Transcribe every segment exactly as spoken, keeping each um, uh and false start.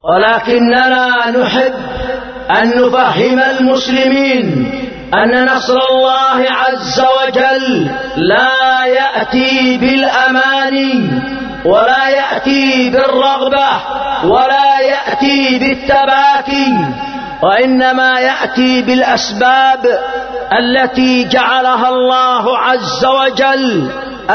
ولكننا نحب أن نفهم المسلمين أن نصر الله عز وجل لا يأتي بالأماني ولا يأتي بالرغبة ولا يأتي بالتباكي، وإنما يأتي بالأسباب التي جعلها الله عز وجل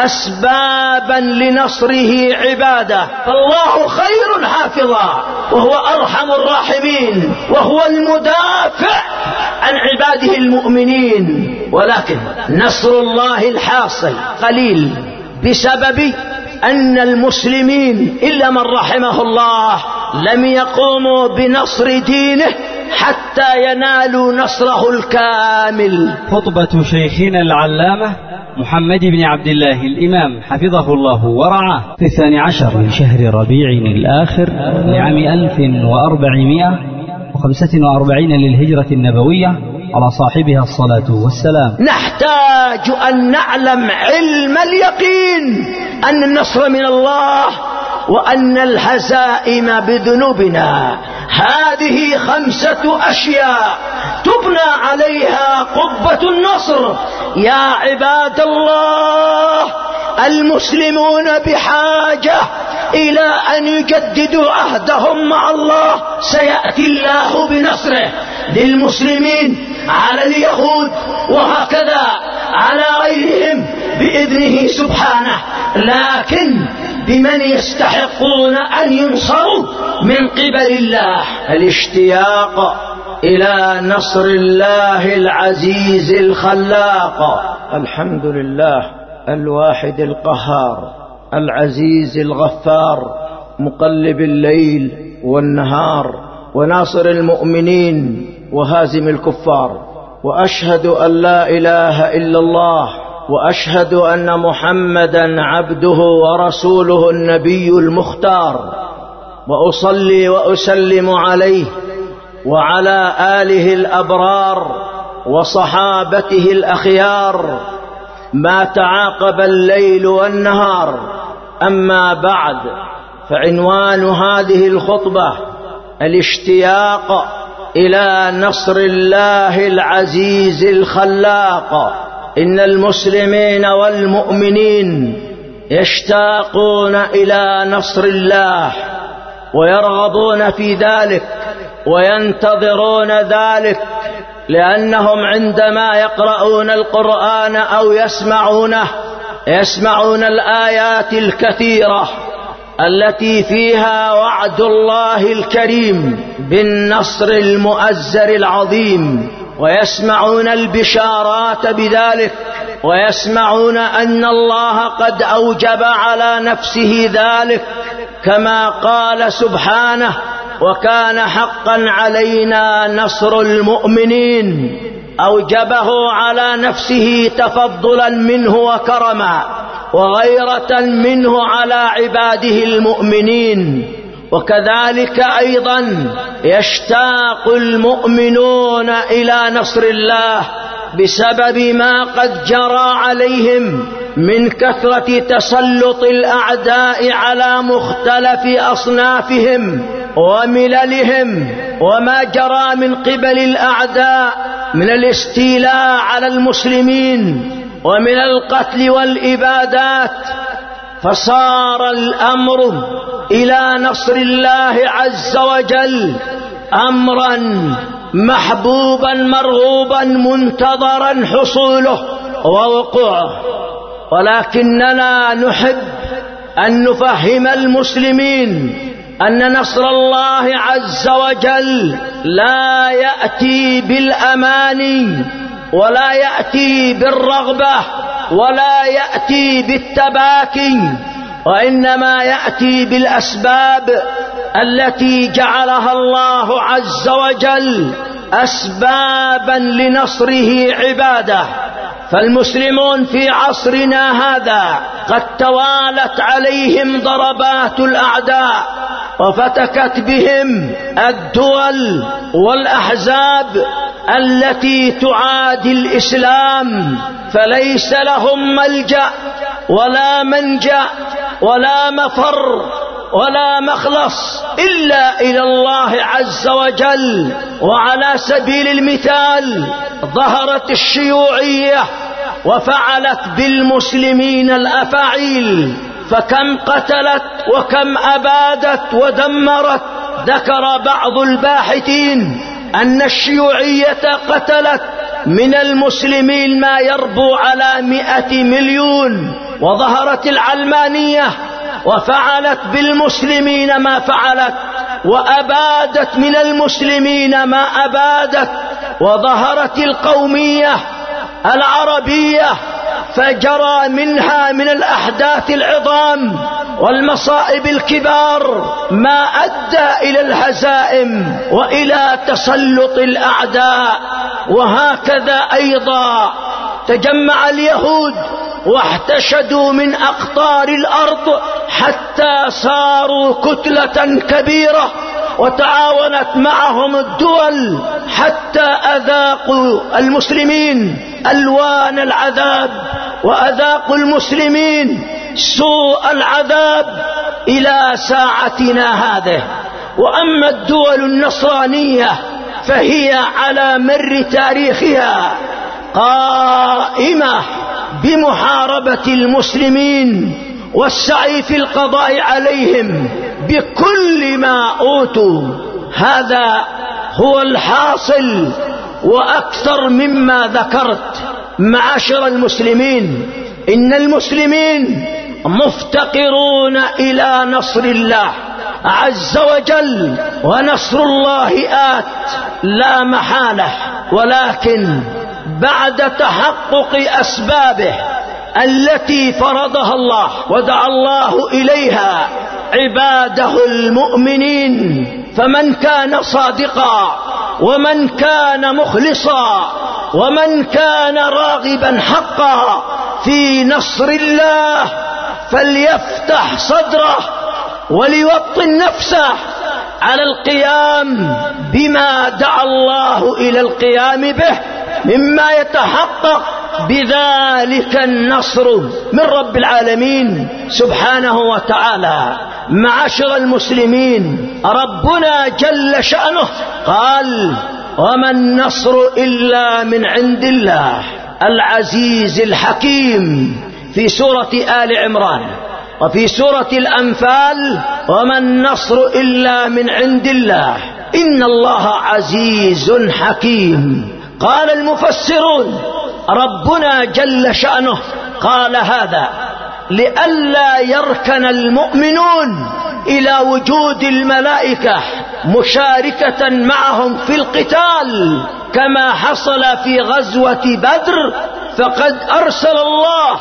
أسبابا لنصره عباده. فالله خير حافظا وهو أرحم الراحمين وهو المدافع عن عباده المؤمنين. ولكن نصر الله الحاصل قليل بسبب أن المسلمين إلا من رحمه الله لم يقوموا بنصر دينه حتى ينالوا نصره الكامل. خطبة شيخنا العلامة محمد بن عبد الله الإمام حفظه الله ورعاه في الثاني عشر من شهر ربيع الآخر لعام ألف وأربعمائة وخمسة وأربعين للهجرة النبوية على صاحبها الصلاة والسلام. نحتاج أن نعلم علم اليقين أن النصر من الله وأن الهزائم بذنوبنا. هذه خمسة أشياء تبنى عليها قبة النصر. يا عباد الله، المسلمون بحاجة إلى أن يجددوا عهدهم مع الله. سيأتي الله بنصره للمسلمين على اليهود وهكذا على غيرهم بإذنه سبحانه، لكن بمن يستحقون أن ينصروا من قبل الله. الاشتياق إلى نصر الله العزيز الخلاق. الحمد لله الواحد القهار العزيز الغفار مقلب الليل والنهار وناصر المؤمنين وهازم الكفار. وأشهد أن لا إله إلا الله وأشهد أن محمدا عبده ورسوله النبي المختار، وأصلي وأسلم عليه وعلى آله الأبرار وصحابته الأخيار ما تعاقب الليل والنهار. أما بعد، فعنوان هذه الخطبة الاشتياق إلى نصر الله العزيز الخلاق. إن المسلمين والمؤمنين يشتاقون إلى نصر الله ويرغبون في ذلك وينتظرون ذلك، لأنهم عندما يقرؤون القرآن أو يسمعونه يسمعون الآيات الكثيرة التي فيها وعد الله الكريم بالنصر المؤزر العظيم، ويسمعون البشارات بذلك، ويسمعون أن الله قد أوجب على نفسه ذلك كما قال سبحانه: وكان حقا علينا نصر المؤمنين. أوجبه على نفسه تفضلا منه وكرما وغيرة منه على عباده المؤمنين. وكذلك أيضا يشتاق المؤمنون إلى نصر الله بسبب ما قد جرى عليهم من كثرة تسلط الأعداء على مختلف أصنافهم ومللهم، وما جرى من قبل الأعداء من الاستيلاء على المسلمين ومن القتل والإبادات. فصار الأمر إلى نصر الله عز وجل أمرا محبوبا مرغوبا منتظرا حصوله ووقوعه. ولكننا نحب أن نفهم المسلمين أن نصر الله عز وجل لا يأتي بالأماني ولا يأتي بالرغبة ولا يأتي بالتباكي، وإنما يأتي بالأسباب التي جعلها الله عز وجل أسبابا لنصره عباده. فالمسلمون في عصرنا هذا قد توالت عليهم ضربات الأعداء وفتكت بهم الدول والأحزاب التي تعادي الإسلام، فليس لهم ملجأ ولا منجأ ولا مفر ولا مخلص إلا إلى الله عز وجل. وعلى سبيل المثال ظهرت الشيوعية وفعلت بالمسلمين الأفاعيل، فكم قتلت وكم أبادت ودمرت. ذكر بعض الباحثين أن الشيوعية قتلت من المسلمين ما يربو على مئة مليون، وظهرت العلمانية وفعلت بالمسلمين ما فعلت، وأبادت من المسلمين ما أبادت. وظهرت القومية العربية فجرى منها من الأحداث العظام والمصائب الكبار ما أدى إلى الهزائم وإلى تسلط الأعداء. وهكذا أيضا تجمع اليهود واحتشدوا من أقطار الأرض حتى صاروا كتلة كبيرة، وتعاونت معهم الدول حتى أذاقوا المسلمين ألوان العذاب، وأذاقوا المسلمين سوء العذاب إلى ساعتنا هذه. وأما الدول النصرانية فهي على مر تاريخها قائمة بمحاربة المسلمين والسعي في القضاء عليهم بكل ما أوتوا. هذا هو الحاصل وأكثر مما ذكرت. معاشر المسلمين، إن المسلمين مفتقرون إلى نصر الله عز وجل، ونصر الله آت لا محالة، ولكن بعد تحقق أسبابه التي فرضها الله ودعا الله إليها عباده المؤمنين. فمن كان صادقا ومن كان مخلصا ومن كان راغبا حقا في نصر الله فليفتح صدره وليوطن نفسه على القيام بما دعا الله إلى القيام به، مما يتحقق بذلك النصر من رب العالمين سبحانه وتعالى. معاشر المسلمين، ربنا جل شأنه قال: وما النصر إلا من عند الله العزيز الحكيم في سورة آل عمران. وفي سورة الأنفال: وما النصر إلا من عند الله إن الله عزيز حكيم. قال المفسرون: ربنا جل شأنه قال هذا لئلا يركن المؤمنون إلى وجود الملائكة مشاركة معهم في القتال كما حصل في غزوة بدر، فقد أرسل الله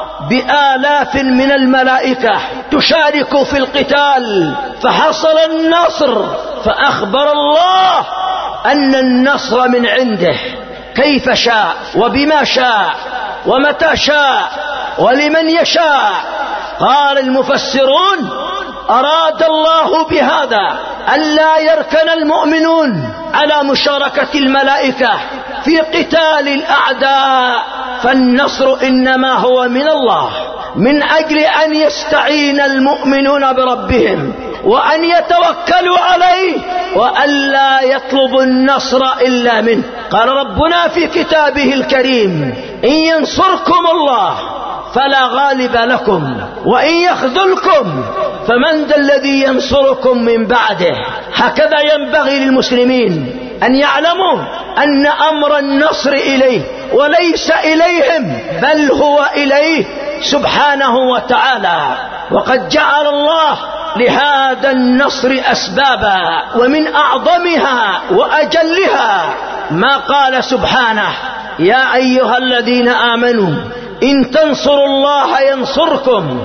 بآلاف من الملائكة تشارك في القتال فحصل النصر، فأخبر الله أن النصر من عنده كيف شاء وبما شاء ومتى شاء ولمن يشاء. قال المفسرون: أراد الله بهذا ألا يركن المؤمنون على مشاركة الملائكة في قتال الأعداء، فالنصر إنما هو من الله، من أجل أن يستعين المؤمنون بربهم وأن يتوكلوا عليه وأن لا يطلبوا النصر إلا منه. قال ربنا في كتابه الكريم: إن ينصركم الله فلا غالب لكم وإن يخذلكم فمن ذا الذي ينصركم من بعده. هكذا ينبغي للمسلمين أن يعلموا أن أمر النصر إليه وليس إليهم، بل هو إليه سبحانه وتعالى. وقد جعل الله لهذا النصر أسبابا، ومن أعظمها وأجلها ما قال سبحانه: يا أيها الذين آمنوا إن تنصروا الله ينصركم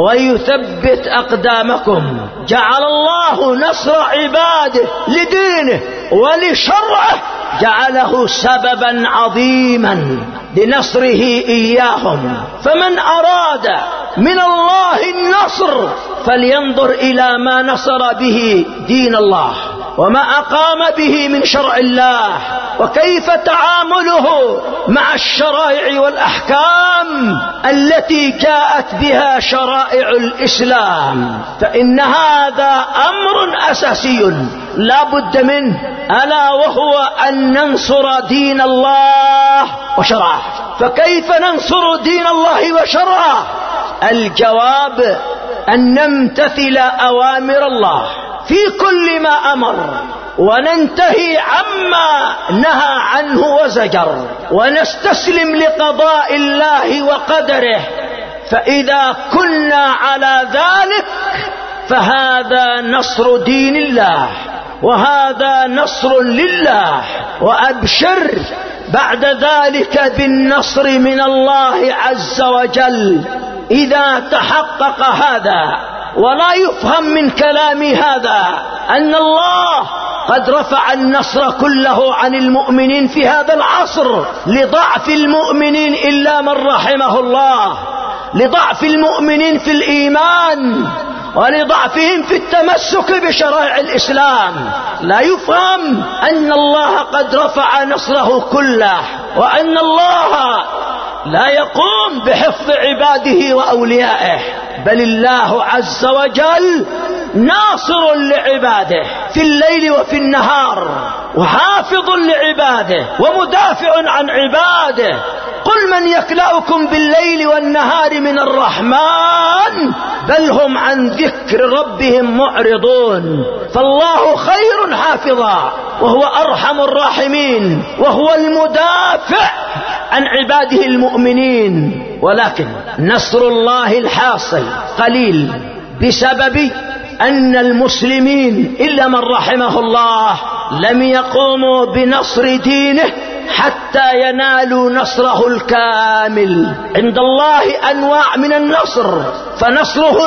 ويثبت أقدامكم. جعل الله نصر عباده لدينه ولشرعه، جعله سببا عظيما لنصره إياهم. فمن أراد من الله النصر فلينظر إلى ما نصر به دين الله وما أقام به من شرع الله، وكيف تعامله مع الشرائع والأحكام التي جاءت بها شرائع الإسلام، فإن هذا أمر أساسي لا بد منه، ألا وهو أن ننصر دين الله وشرعه. فكيف ننصر دين الله وشرعه؟ الجواب أن نمتثل أوامر الله في كل ما أمر، وننتهي عما نهى عنه وزجر، ونستسلم لقضاء الله وقدره. فإذا كنا على ذلك فهذا نصر دين الله، وهذا نصر لله. وأبشر بعد ذلك بالنصر من الله عز وجل إذا تحقق هذا. ولا يفهم من كلامي هذا أن الله قد رفع النصر كله عن المؤمنين في هذا العصر لضعف المؤمنين إلا من رحمه الله، لضعف المؤمنين في الإيمان ولضعفهم في التمسك بشرائع الإسلام. لا يفهم أن الله قد رفع نصره كله، وأن الله لا يقوم بحفظ عباده وأوليائه، بل الله عز وجل ناصر لعباده في الليل وفي النهار، وحافظ لعباده ومدافع عن عباده. قل من يكلأكم بالليل والنهار من الرحمن بل هم عن ذكر ربهم معرضون. فالله خير حافظا، وهو أرحم الراحمين، وهو المدافع عن عباده المؤمنين. ولكن نصر الله الحاصل قليل بسبب أن المسلمين إلا من رحمه الله لم يقوموا بنصر دينه حتى ينالوا نصره الكامل. عند الله أنواع من النصر، فنصره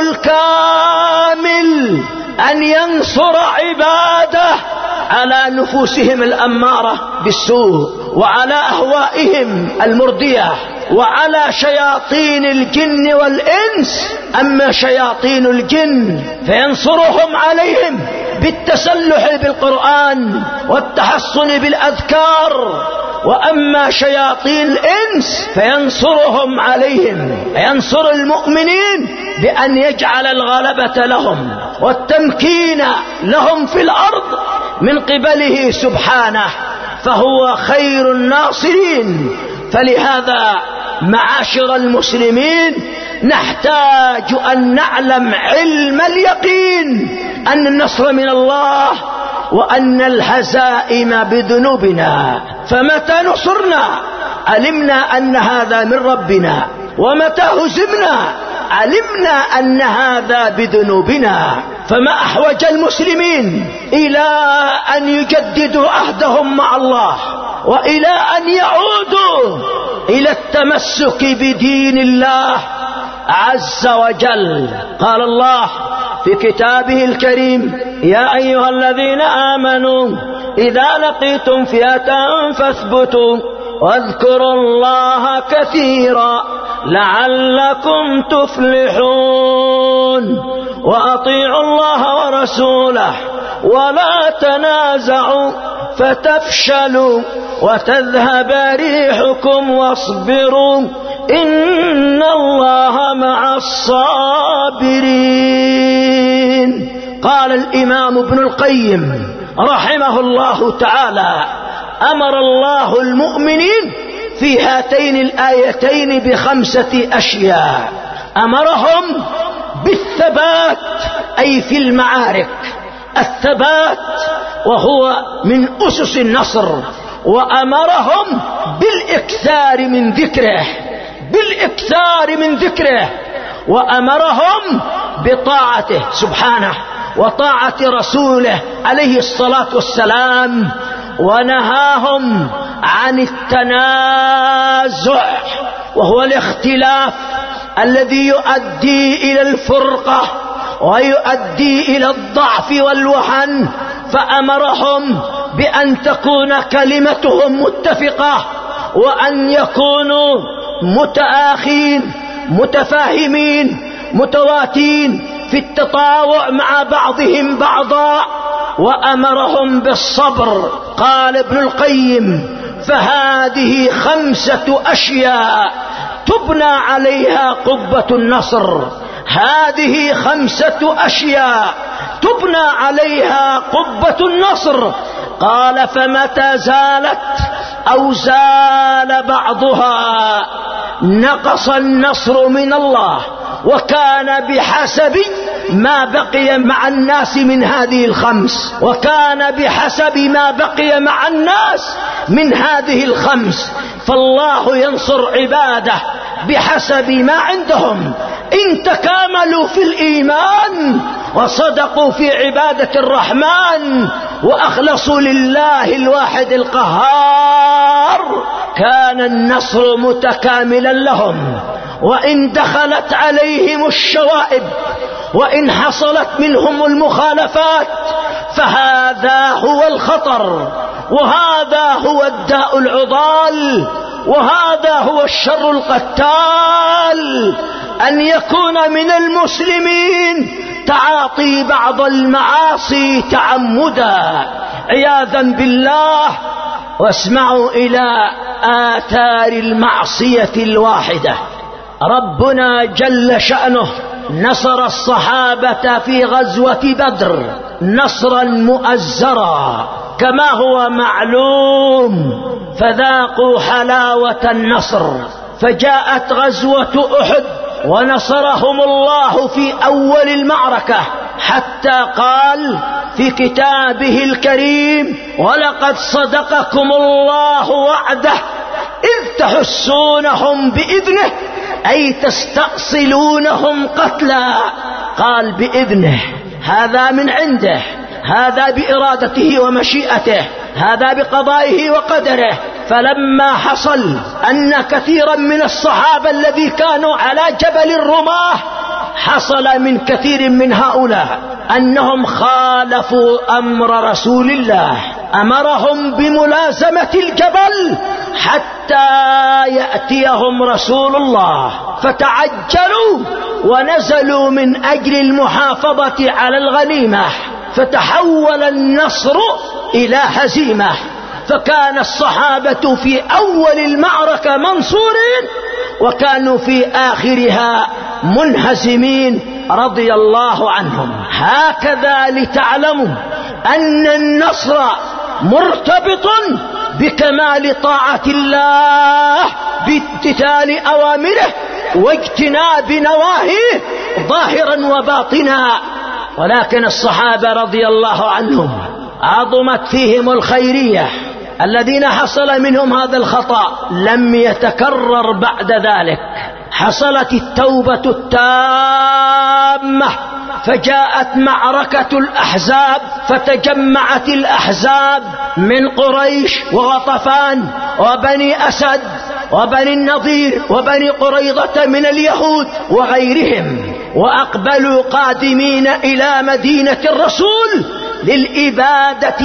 الكامل أن ينصر عباده على نفوسهم الأمارة بالسوء، وعلى أهوائهم المردية، وعلى شياطين الجن والإنس. أما شياطين الجن فينصرهم عليهم بالتسلح بالقرآن والتحصن بالأذكار، وأما شياطين الإنس فينصرهم عليهم، ينصر المؤمنين بأن يجعل الغلبة لهم والتمكين لهم في الأرض من قبله سبحانه، فهو خير الناصرين. فلهذا معاشر المسلمين نحتاج أن نعلم علم اليقين أن النصر من الله، وأن الهزائم بذنوبنا. فمتى نصرنا علمنا أن هذا من ربنا، ومتى هزمنا علمنا أن هذا بذنوبنا. فما أحوج المسلمين إلى أن يجددوا عهدهم مع الله، وإلى أن يعودوا إلى التمسك بدين الله عز وجل. قال الله في كتابه الكريم: يا أيها الذين آمنوا إذا لقيتم فئة فاثبتوا واذكروا الله كثيرا لعلكم تفلحون، وأطيعوا الله ورسوله ولا تنازعوا فتفشلوا وتذهب ريحكم واصبروا إن الله مع الصابرين. قال الإمام ابن القيم رحمه الله تعالى: أمر الله المؤمنين في هاتين الآيتين بخمسة أشياء. أمرهم بالثبات أي في المعارك، الثبات وهو من أسس النصر. وأمرهم بالإكثار من ذكره، بالإكثار من ذكره. وأمرهم بطاعته سبحانه وطاعة رسوله عليه الصلاة والسلام. ونهاهم عن التنازع، وهو الاختلاف الذي يؤدي إلى الفرقة ويؤدي إلى الضعف والوهن. فأمرهم بأن تكون كلمتهم متفقة، وأن يكونوا متآخين متفاهمين متواتين في التطاوع مع بعضهم بعضا. وأمرهم بالصبر. قال ابن القيم: فهذه خمسة أشياء تبنى عليها قبة النصر. هذه خمسة أشياء تبنى عليها قبة النصر. قال: فمتى زالت أو زال بعضها نقص النصر من الله، وكان بحسب ما بقي مع الناس من هذه الخمس وكان بحسب ما بقي مع الناس من هذه الخمس. فالله ينصر عباده بحسب ما عندهم. إن تكاملوا في الإيمان وصدقوا في عبادة الرحمن وأخلصوا لله الواحد القهار كان النصر متكاملا لهم. وإن دخلت عليهم الشوائب وإن حصلت منهم المخالفات فهذا هو الخطر، وهذا هو الداء العضال، وهذا هو الشر القتال، أن يكون من المسلمين تعاطي بعض المعاصي تعمدا عياذا بالله. واسمعوا إلى آثار المعصية الواحدة. ربنا جل شأنه نصر الصحابة في غزوة بدر نصرا مؤزرا كما هو معلوم، فذاقوا حلاوة النصر. فجاءت غزوة أحد ونصرهم الله في أول المعركة، حتى قال في كتابه الكريم: ولقد صدقكم الله وعده إذ تحسونهم بإذنه، أي تستأصلونهم قتلا. قال بإذنه، هذا من عنده، هذا بإرادته ومشيئته، هذا بقضائه وقدره. فلما حصل أن كثيرا من الصحابة الذي كانوا على جبل الرماة حصل من كثير من هؤلاء أنهم خالفوا أمر رسول الله، أمرهم بملازمة الجبل حتى يأتيهم رسول الله، فتعجلوا ونزلوا من أجل المحافظة على الغنيمة، فتحول النصر إلى هزيمة. فكان الصحابة في أول المعركة منصورين وكانوا في آخرها منهزمين رضي الله عنهم. هكذا لتعلموا أن النصر مرتبط بكمال طاعة الله بامتثال أوامره واجتناب نواهيه ظاهرا وباطنا. ولكن الصحابة رضي الله عنهم عظمت فيهم الخيرية، الذين حصل منهم هذا الخطأ لم يتكرر بعد ذلك. حصلت التوبة التامة، فجاءت معركة الأحزاب، فتجمعت الأحزاب من قريش وغطفان وبني أسد وبني النضير وبني قريظة من اليهود وغيرهم، وأقبلوا قادمين إلى مدينة الرسول للإبادة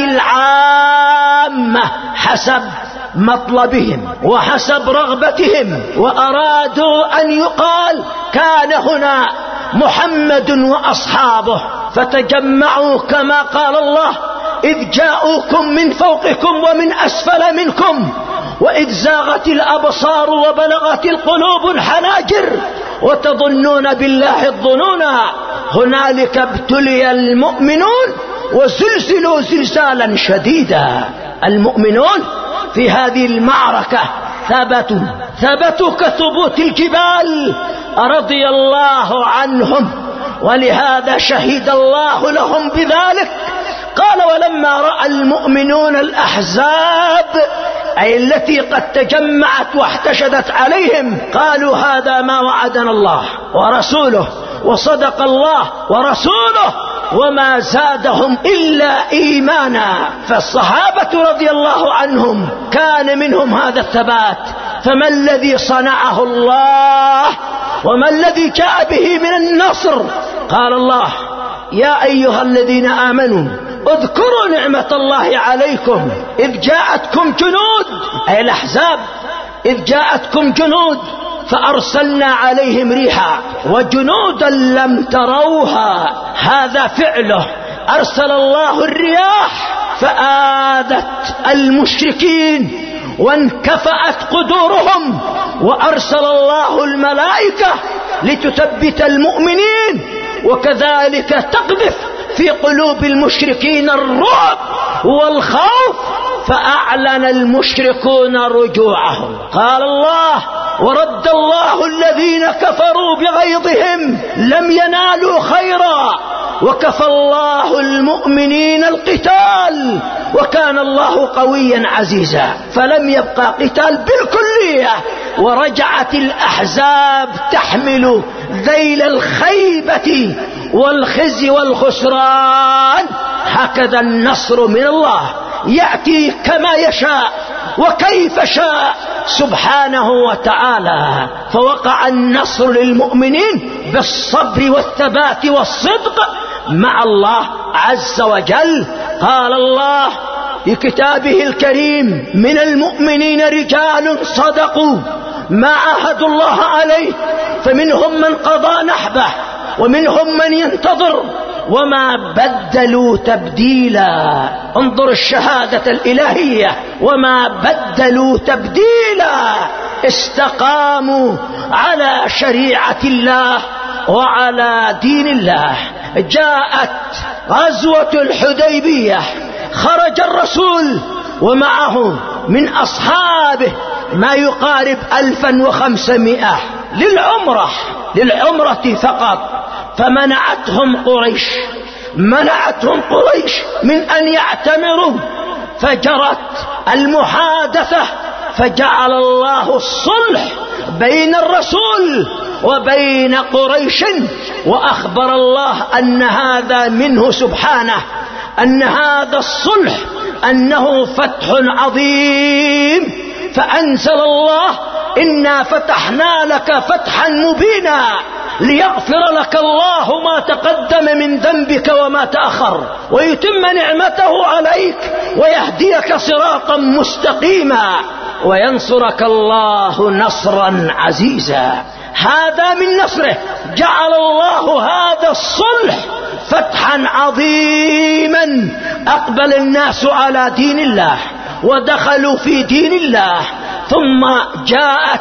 العامة حسب مطلبهم وحسب رغبتهم، وأرادوا أن يقال كان هنا محمد وأصحابه. فتجمعوا كما قال الله: إذ جاءوكم من فوقكم ومن أسفل منكم وإذ زاغت الأبصار وبلغت القلوب الحناجر وتظنون بالله الظنونا. هنالك ابتلي المؤمنون وزلزلوا زلزالا شديدا. المؤمنون في هذه المعركة ثبتوا ثبتوا كثبوت الجبال رضي الله عنهم، ولهذا شهد الله لهم بذلك. قال: ولما رأى المؤمنون الأحزاب، أي التي قد تجمعت واحتشدت عليهم، قالوا: هذا ما وعدنا الله ورسوله وصدق الله ورسوله، وما زادهم إلا إيمانا. فالصحابة رضي الله عنهم كان منهم هذا الثبات. فما الذي صنعه الله وما الذي جاء به من النصر؟ قال الله: يا أيها الذين آمنوا اذكروا نعمة الله عليكم إذ جاءتكم جنود، أي الأحزاب، إذ جاءتكم جنود فأرسلنا عليهم ريحا وجنودا لم تروها. هذا فعله أرسل الله الرياح فآذت المشركين وانكفأت قدورهم، وأرسل الله الملائكة لتثبت المؤمنين، وكذلك تقذف في قلوب المشركين الرعب والخوف، فأعلن المشركون رجوعهم. قال الله: ورد الله الذين كفروا بغيظهم لم ينالوا خيرا وكفى الله المؤمنين القتال وكان الله قويا عزيزا. فلم يبقى قتال بالكلية، ورجعت الأحزاب تحمل ذيل الخيبة والخزي والخسران. هكذا النصر من الله يأتي كما يشاء وكيف شاء سبحانه وتعالى. فوقع النصر للمؤمنين بالصبر والثبات والصدق مع الله عز وجل. قال الله في كتابه الكريم: من المؤمنين رجال صدقوا ما عاهدوا الله عليه فمنهم من قضى نحبه ومنهم من ينتظر وما بدلوا تبديلا. انظر الشهادة الإلهية: وما بدلوا تبديلا، استقاموا على شريعة الله وعلى دين الله. جاءت غزوة الحديبية، خرج الرسول ومعه من أصحابه ما يقارب ألفا وخمسمائة للعمرة للعمرة فقط، فمنعتهم قريش منعتهم قريش من أن يعتمروا، فجرت المحادثة، فجعل الله الصلح بين الرسول وبين قريش، وأخبر الله أن هذا منه سبحانه، أن هذا الصلح أنه فتح عظيم. فأنزل الله: إنا فتحنا لك فتحا مبينا ليغفر لك الله ما تقدم من ذنبك وما تأخر ويتم نعمته عليك ويهديك صراطا مستقيما وينصرك الله نصرا عزيزا. هذا من نصره، جعل الله هذا الصلح فتحا عظيما. أقبل الناس على دين الله ودخلوا في دين الله. ثم جاءت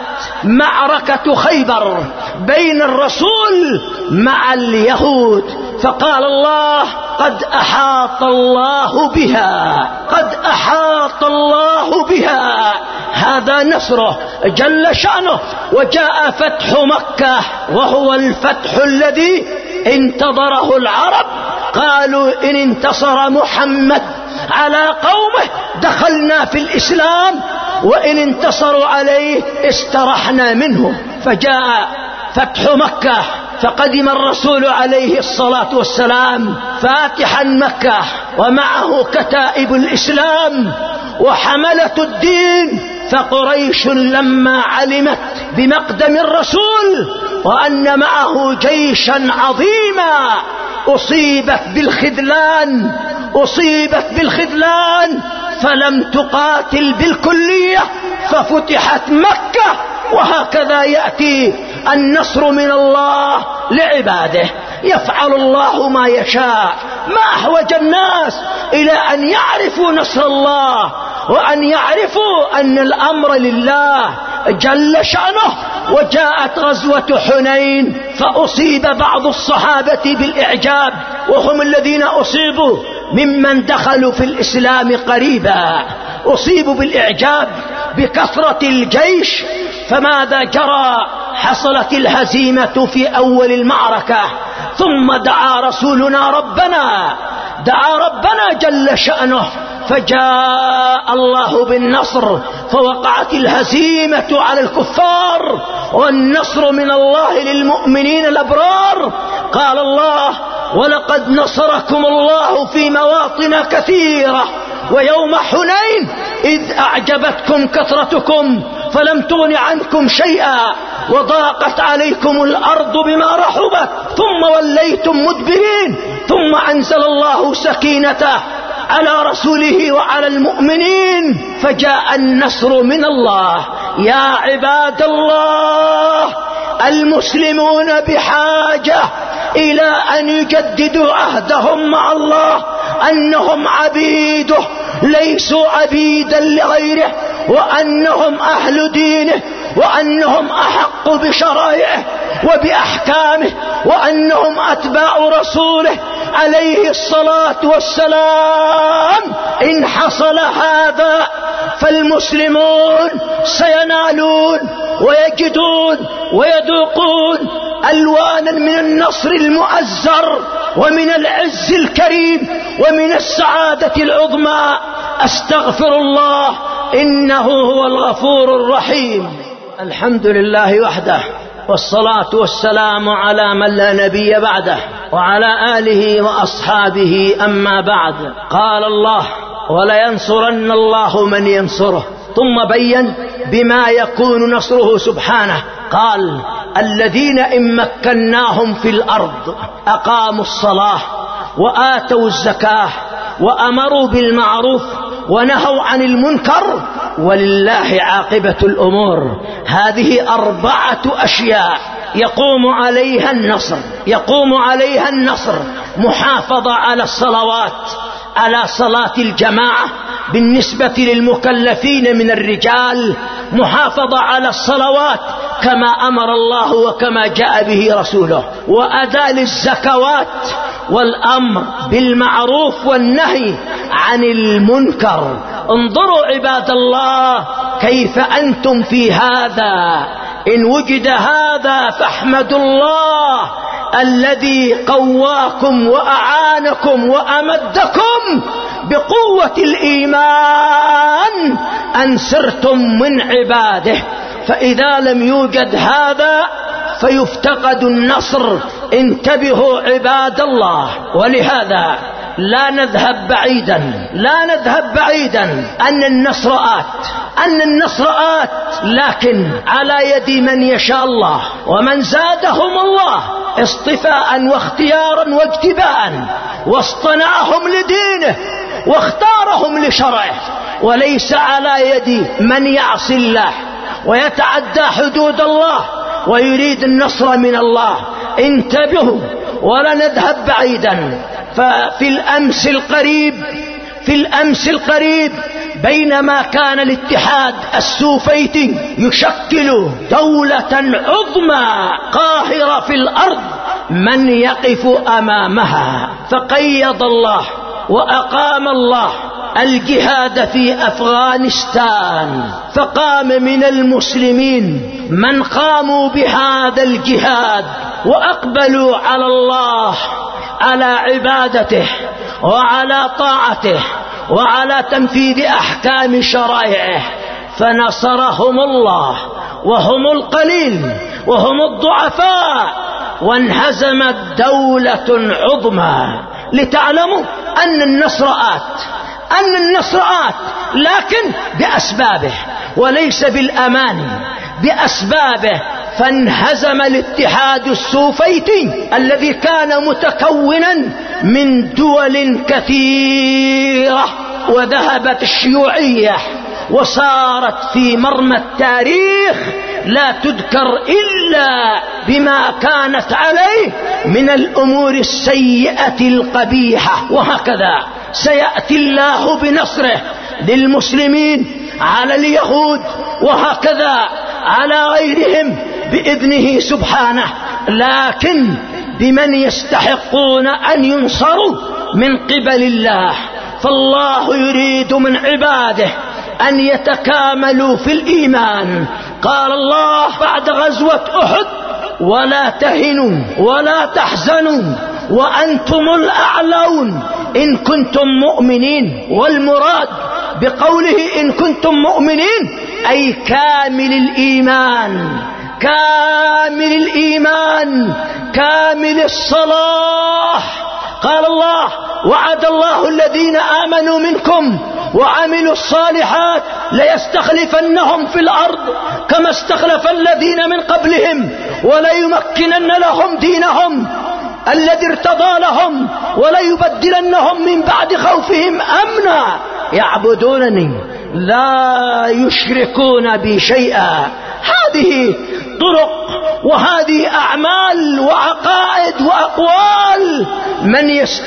معركة خيبر بين الرسول مع اليهود، فقال الله: قد أحاط الله بها قد أحاط الله بها. هذا نصره جل شأنه. وجاء فتح مكة، وهو الفتح الذي انتظره العرب. قالوا: إن انتصر محمد على قومه دخلنا في الإسلام، وإن انتصروا عليه استرحنا منه. فجاء فتح مكة، فقدم الرسول عليه الصلاة والسلام فاتحا مكة، ومعه كتائب الإسلام وحملة الدين. فقريش لما علمت بمقدم الرسول وأن معه جيشا عظيما أصيبت بالخذلان أصيبت بالخذلان فلم تقاتل بالكلية، ففتحت مكة. وهكذا يأتي النصر من الله لعباده، يفعل الله ما يشاء. ما أحوج الناس إلى أن يعرفوا نصر الله وأن يعرفوا أن الأمر لله جل شأنه. وجاءت غزوة حنين، فأصيب بعض الصحابة بالإعجاب، وهم الذين أصيبوا ممن دخلوا في الإسلام قريبا، أصيبوا بالإعجاب بكثرة الجيش. فماذا جرى؟ حصلت الهزيمة في أول المعركة، ثم دعا رسولنا ربنا دعا ربنا جل شأنه، فجاء الله بالنصر، فوقعت الهزيمة على الكفار، والنصر من الله للمؤمنين الأبرار. قال الله: ولقد نصركم الله في مواطن كثيرة ويوم حنين إذ أعجبتكم كثرتكم فلم تغن عنكم شيئا وضاقت عليكم الأرض بما رحبت ثم وليتم مدبرين. ثم أنزل الله سكينته على رسوله وعلى المؤمنين، فجاء النصر من الله. يا عباد الله، المسلمون بحاجة إلى أن يجددوا عهدهم مع الله أنهم عبيده ليسوا عبيدا لغيره، وأنهم أهل دينه، وأنهم أحق بشرائعه وبأحكامه، وأنهم أتباع رسوله عليه الصلاة والسلام. إن حصل هذا فالمسلمون سينالون ويجدون ويذوقون ألوانا من النصر المؤزر ومن العز الكريم ومن السعادة العظمى. أستغفر الله إنه هو الغفور الرحيم. الحمد لله وحده، والصلاة والسلام على من لا نبي بعده، وعلى آله وأصحابه. أما بعد، قال الله: ولينصرن الله من ينصره. ثم بين بما يكون نصره سبحانه، قال: الذين إن مكناهم في الأرض أقاموا الصلاة وآتوا الزكاة وأمروا بالمعروف ونهوا عن المنكر ولله عاقبة الأمور. هذه أربعة أشياء يقوم عليها النصر يقوم عليها النصر محافظة على الصلوات، على صلاة الجماعة بالنسبة للمكلفين من الرجال، محافظة على الصلوات كما أمر الله وكما جاء به رسوله، وأداء الزكوات، والأمر بالمعروف والنهي عن المنكر. انظروا عباد الله كيف أنتم في هذا. إن وجد هذا فاحمدوا الله الذي قواكم وأعانكم وأمدكم بقوة الإيمان أن سرتم من عباده. فإذا لم يوجد هذا فيفتقد النصر. انتبهوا عباد الله. ولهذا لا نذهب بعيدا لا نذهب بعيدا أن النصر آت أن النصر آت لكن على يد من يشاء الله، ومن زادهم الله اصطفاء واختيارا واجتباء، واصطنعهم لدينه واختارهم لشرعه، وليس على يد من يعصي الله ويتعدى حدود الله ويريد النصر من الله. انتبهوا ولا نذهب بعيدا. ففي الأمس القريب في الأمس القريب بينما كان الاتحاد السوفيتي يشكل دولة عظمى قاهرة في الأرض، من يقف أمامها؟ فقيض الله وأقام الله الجهاد في أفغانستان، فقام من المسلمين من قاموا بهذا الجهاد وأقبلوا على الله، على عبادته وعلى طاعته وعلى تنفيذ أحكام شرائعه، فنصرهم الله وهم القليل وهم الضعفاء، وانهزمت دولة عظمى. لتعلموا أن النصر آت أن النصر آت لكن بأسبابه وليس بالأماني، بأسبابه. فانهزم الاتحاد السوفيتي الذي كان متكونا من دول كثيرة، وذهبت الشيوعية وصارت في مرمى التاريخ لا تذكر إلا بما كانت عليه من الأمور السيئة القبيحة. وهكذا سيأتي الله بنصره للمسلمين على اليهود، وهكذا على غيرهم بإذنه سبحانه، لكن بمن يستحقون أن ينصروا من قبل الله. فالله يريد من عباده أن يتكاملوا في الإيمان. قال الله بعد غزوة أحد: ولا تهنوا ولا تحزنوا وأنتم الأعلون إن كنتم مؤمنين. والمراد بقوله إن كنتم مؤمنين أي كامل الإيمان، كامل الإيمان، كامل الصلاح. قال الله: وعد الله الذين آمنوا منكم وعملوا الصالحات ليستخلفنهم في الأرض كما استخلف الذين من قبلهم وليمكنن لهم دينهم الذي ارتضى لهم وليبدلنهم من بعد خوفهم أمنا يعبدونني لا يشركون بي شيئا. هذه طرق وهذه أعمال وعقائد وأقوال من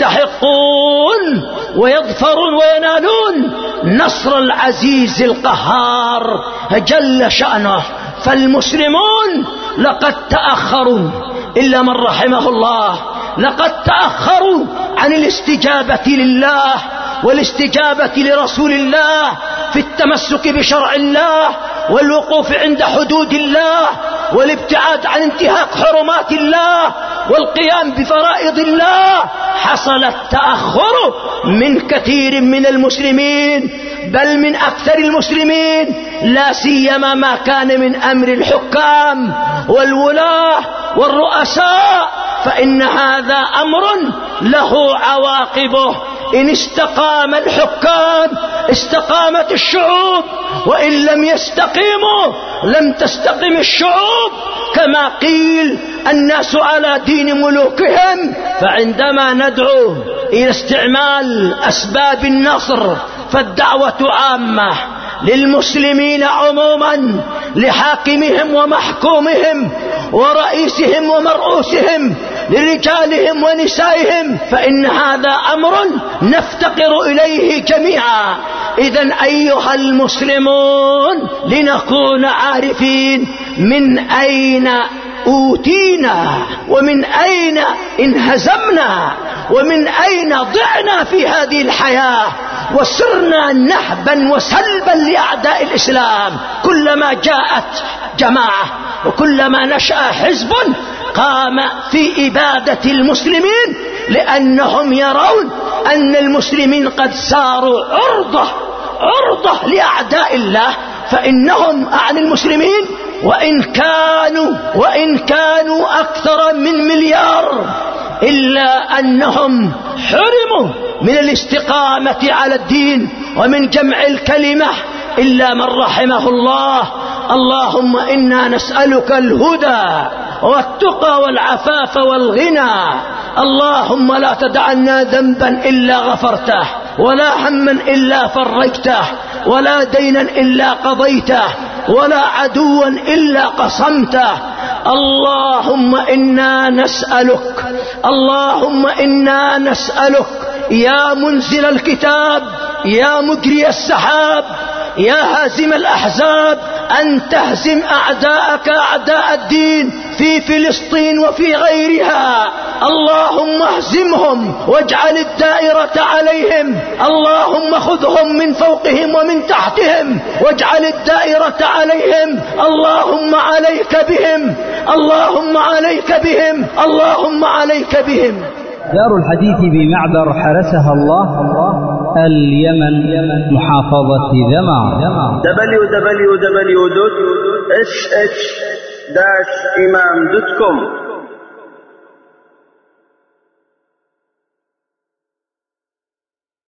يستحقون ويظفرون وينالون نصر العزيز القهار جل شأنه. فالمسلمون لقد تأخروا إلا من رحمه الله، لقد تأخروا عن الاستجابة لله والاستجابة لرسول الله في التمسك بشرع الله والوقوف عند حدود الله والابتعاد عن انتهاك حرمات الله والقيام بفرائض الله. حصل التأخر من كثير من المسلمين، بل من أكثر المسلمين، لا سيما ما كان من أمر الحكام والولاة والرؤساء، فإن هذا أمر له عواقبه. إن استقام الحكام استقامت الشعوب، وإن لم يستقيموا لم تستقم الشعوب. كما قيل الناس على دين ملوكهم. فعندما ندعو إلى استعمال أسباب النصر فالدعوة عامة للمسلمين عموما، لحاكمهم ومحكومهم ورئيسهم ومرؤوسهم، لرجالهم ونسائهم، فإن هذا أمر نفتقر إليه جميعا. إذن أيها المسلمون لنكون عارفين من أين أوتينا ومن أين انهزمنا ومن أين ضعنا في هذه الحياة، وصرنا نهبا وسلبا لأعداء الإسلام. كلما جاءت جماعة وكلما نشأ حزب قام في إبادة المسلمين، لأنهم يرون أن المسلمين قد صاروا عرضة عرضة لأعداء الله. فإنهم عن المسلمين وإن كانوا وإن كانوا أكثر من مليار، إلا أنهم حرموا من الاستقامة على الدين ومن جمع الكلمة إلا من رحمه الله. اللهم إنا نسألك الهدى والتقى والعفاف والغنى. اللهم لا تدع لنا ذنبا إلا غفرته، ولا هما إلا فرجته، ولا دينا إلا قضيته، ولا عدوا إلا قصمته. اللهم إنا نسألك اللهم إنا نسألك يا منزل الكتاب، يا مجري السحاب، يا هازم الأحزاب، أن تهزم أعداءك أعداء الدين في فلسطين وفي غيرها. اللهم اهزمهم واجعل الدائرة عليهم. اللهم خذهم من فوقهم ومن تحتهم واجعل الدائرة عليهم. اللهم عليك بهم، اللهم عليك بهم، اللهم عليك بهم. دار الحديث بمعبر حرسها الله، اليمن، محافظة ذمار. دبليو دبليو دبليو دوت اس اتش داش إمام دوت كوم